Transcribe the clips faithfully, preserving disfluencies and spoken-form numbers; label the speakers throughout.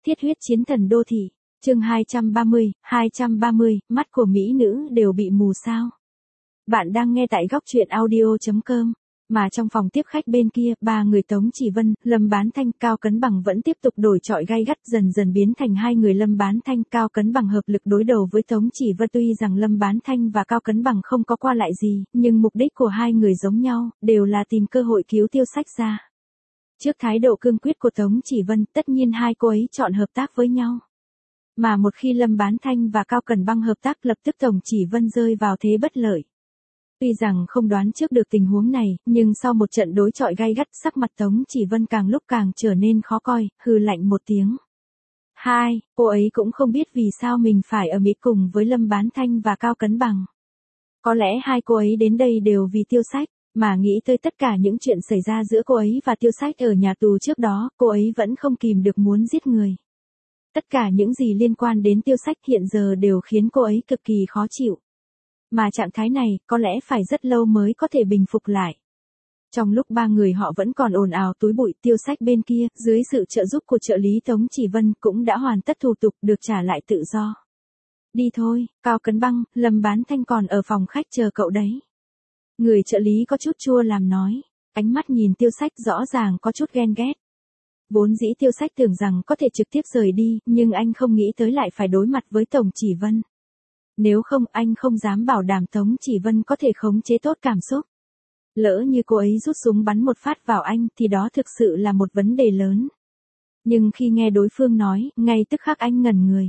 Speaker 1: Thiết huyết chiến thần đô thị, chương hai trăm ba mươi, hai trăm ba mươi, mắt của mỹ nữ đều bị mù sao? Bạn đang nghe tại góc truyện audio chấm com. Mà trong phòng tiếp khách bên kia, ba người Tống Chỉ Vân, Lâm Bán Thanh, Cao Cấn Bằng vẫn tiếp tục đổi chọi gay gắt, dần dần biến thành hai người Lâm Bán Thanh, Cao Cấn Bằng hợp lực đối đầu với Tống Chỉ Vân. Tuy rằng Lâm Bán Thanh và Cao Cấn Bằng không có qua lại gì, nhưng mục đích của hai người giống nhau, đều là tìm cơ hội cứu Tiêu Sách ra. Trước thái độ cương quyết của Tống Chỉ Vân, tất nhiên hai cô ấy chọn hợp tác với nhau. Mà một khi Lâm Bán Thanh và Cao Cấn Bằng hợp tác, lập tức Tống Chỉ Vân rơi vào thế bất lợi. Tuy rằng không đoán trước được tình huống này, nhưng sau một trận đối chọi gay gắt, sắc mặt Tống Chỉ Vân càng lúc càng trở nên khó coi, hừ lạnh một tiếng. Hai, cô ấy cũng không biết vì sao mình phải ở Mỹ cùng với Lâm Bán Thanh và Cao Cấn Bằng. Có lẽ hai cô ấy đến đây đều vì Tiêu Sách, mà nghĩ tới tất cả những chuyện xảy ra giữa cô ấy và Tiêu Sách ở nhà tù trước đó, cô ấy vẫn không kìm được muốn giết người. Tất cả những gì liên quan đến Tiêu Sách hiện giờ đều khiến cô ấy cực kỳ khó chịu. Mà trạng thái này, có lẽ phải rất lâu mới có thể bình phục lại. Trong lúc ba người họ vẫn còn ồn ào túi bụi, Tiêu Sách bên kia, dưới sự trợ giúp của trợ lý Tống Chỉ Vân, cũng đã hoàn tất thủ tục được trả lại tự do. Đi thôi, Cao Cấn Bằng, Lâm Bán Thanh còn ở phòng khách chờ cậu đấy. Người trợ lý có chút chua làm nói, ánh mắt nhìn Tiêu Sách rõ ràng có chút ghen ghét. Vốn dĩ Tiêu Sách tưởng rằng có thể trực tiếp rời đi, nhưng anh không nghĩ tới lại phải đối mặt với Tống Chỉ Vân. Nếu không, anh không dám bảo đảm Tống Chỉ Vân có thể khống chế tốt cảm xúc. Lỡ như cô ấy rút súng bắn một phát vào anh, thì đó thực sự là một vấn đề lớn. Nhưng khi nghe đối phương nói, ngay tức khắc anh ngẩn người.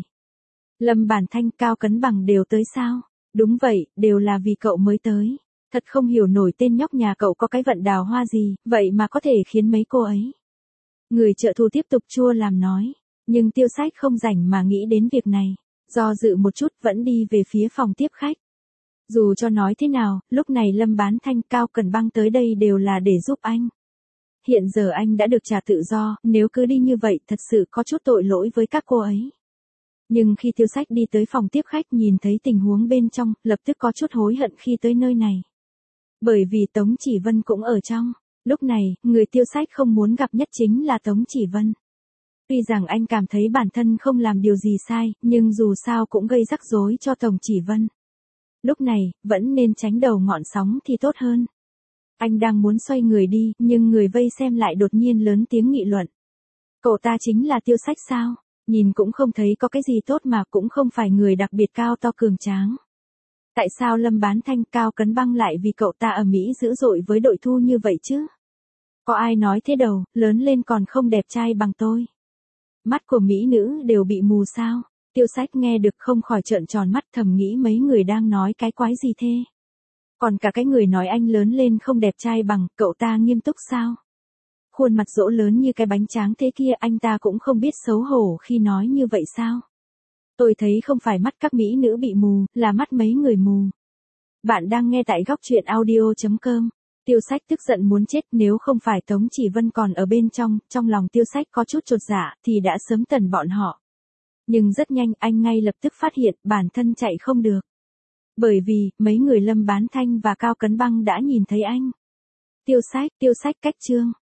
Speaker 1: Lâm Bán Thanh, Cao Cấn Bằng đều tới sao? Đúng vậy, đều là vì cậu mới tới. Thật không hiểu nổi tên nhóc nhà cậu có cái vận đào hoa gì, vậy mà có thể khiến mấy cô ấy. Người trợ thủ tiếp tục chua làm nói. Nhưng Tiêu Sách không rảnh mà nghĩ đến việc này. Do dự một chút vẫn đi về phía phòng tiếp khách. Dù cho nói thế nào, lúc này Lâm Bán Thanh, Cao Cấn Bằng tới đây đều là để giúp anh. Hiện giờ anh đã được trả tự do, nếu cứ đi như vậy thật sự có chút tội lỗi với các cô ấy. Nhưng khi Tiêu Sách đi tới phòng tiếp khách nhìn thấy tình huống bên trong, lập tức có chút hối hận khi tới nơi này. Bởi vì Tống Chỉ Vân cũng ở trong. Lúc này, người Tiêu Sách không muốn gặp nhất chính là Tống Chỉ Vân. Tuy rằng anh cảm thấy bản thân không làm điều gì sai, nhưng dù sao cũng gây rắc rối cho Tống Chỉ Vân. Lúc này, vẫn nên tránh đầu ngọn sóng thì tốt hơn. Anh đang muốn xoay người đi, nhưng người vây xem lại đột nhiên lớn tiếng nghị luận. Cậu ta chính là Tiêu Sách sao? Nhìn cũng không thấy có cái gì tốt mà cũng không phải người đặc biệt cao to cường tráng. Tại sao Lâm Bán Thanh, Cao Cấn Bằng lại vì cậu ta ở Mỹ dữ dội với đội thu như vậy chứ? Có ai nói thế đâu, lớn lên còn không đẹp trai bằng tôi. Mắt của mỹ nữ đều bị mù sao? Tiêu Sách nghe được không khỏi trợn tròn mắt, thầm nghĩ mấy người đang nói cái quái gì thế? Còn cả cái người nói anh lớn lên không đẹp trai bằng, cậu ta nghiêm túc sao? Khuôn mặt rỗ lớn như cái bánh tráng thế kia, anh ta cũng không biết xấu hổ khi nói như vậy sao? Tôi thấy không phải mắt các mỹ nữ bị mù, là mắt mấy người mù. Bạn đang nghe tại góc truyện audio chấm com. Tiêu Sách tức giận muốn chết, nếu không phải Tống Chỉ Vân còn ở bên trong, trong lòng Tiêu Sách có chút chột dạ, thì đã sớm tần bọn họ. Nhưng rất nhanh anh ngay lập tức phát hiện bản thân chạy không được. Bởi vì, mấy người Lâm Bán Thanh và Cao Cấn Bằng đã nhìn thấy anh. Tiêu Sách, Tiêu Sách cách chương.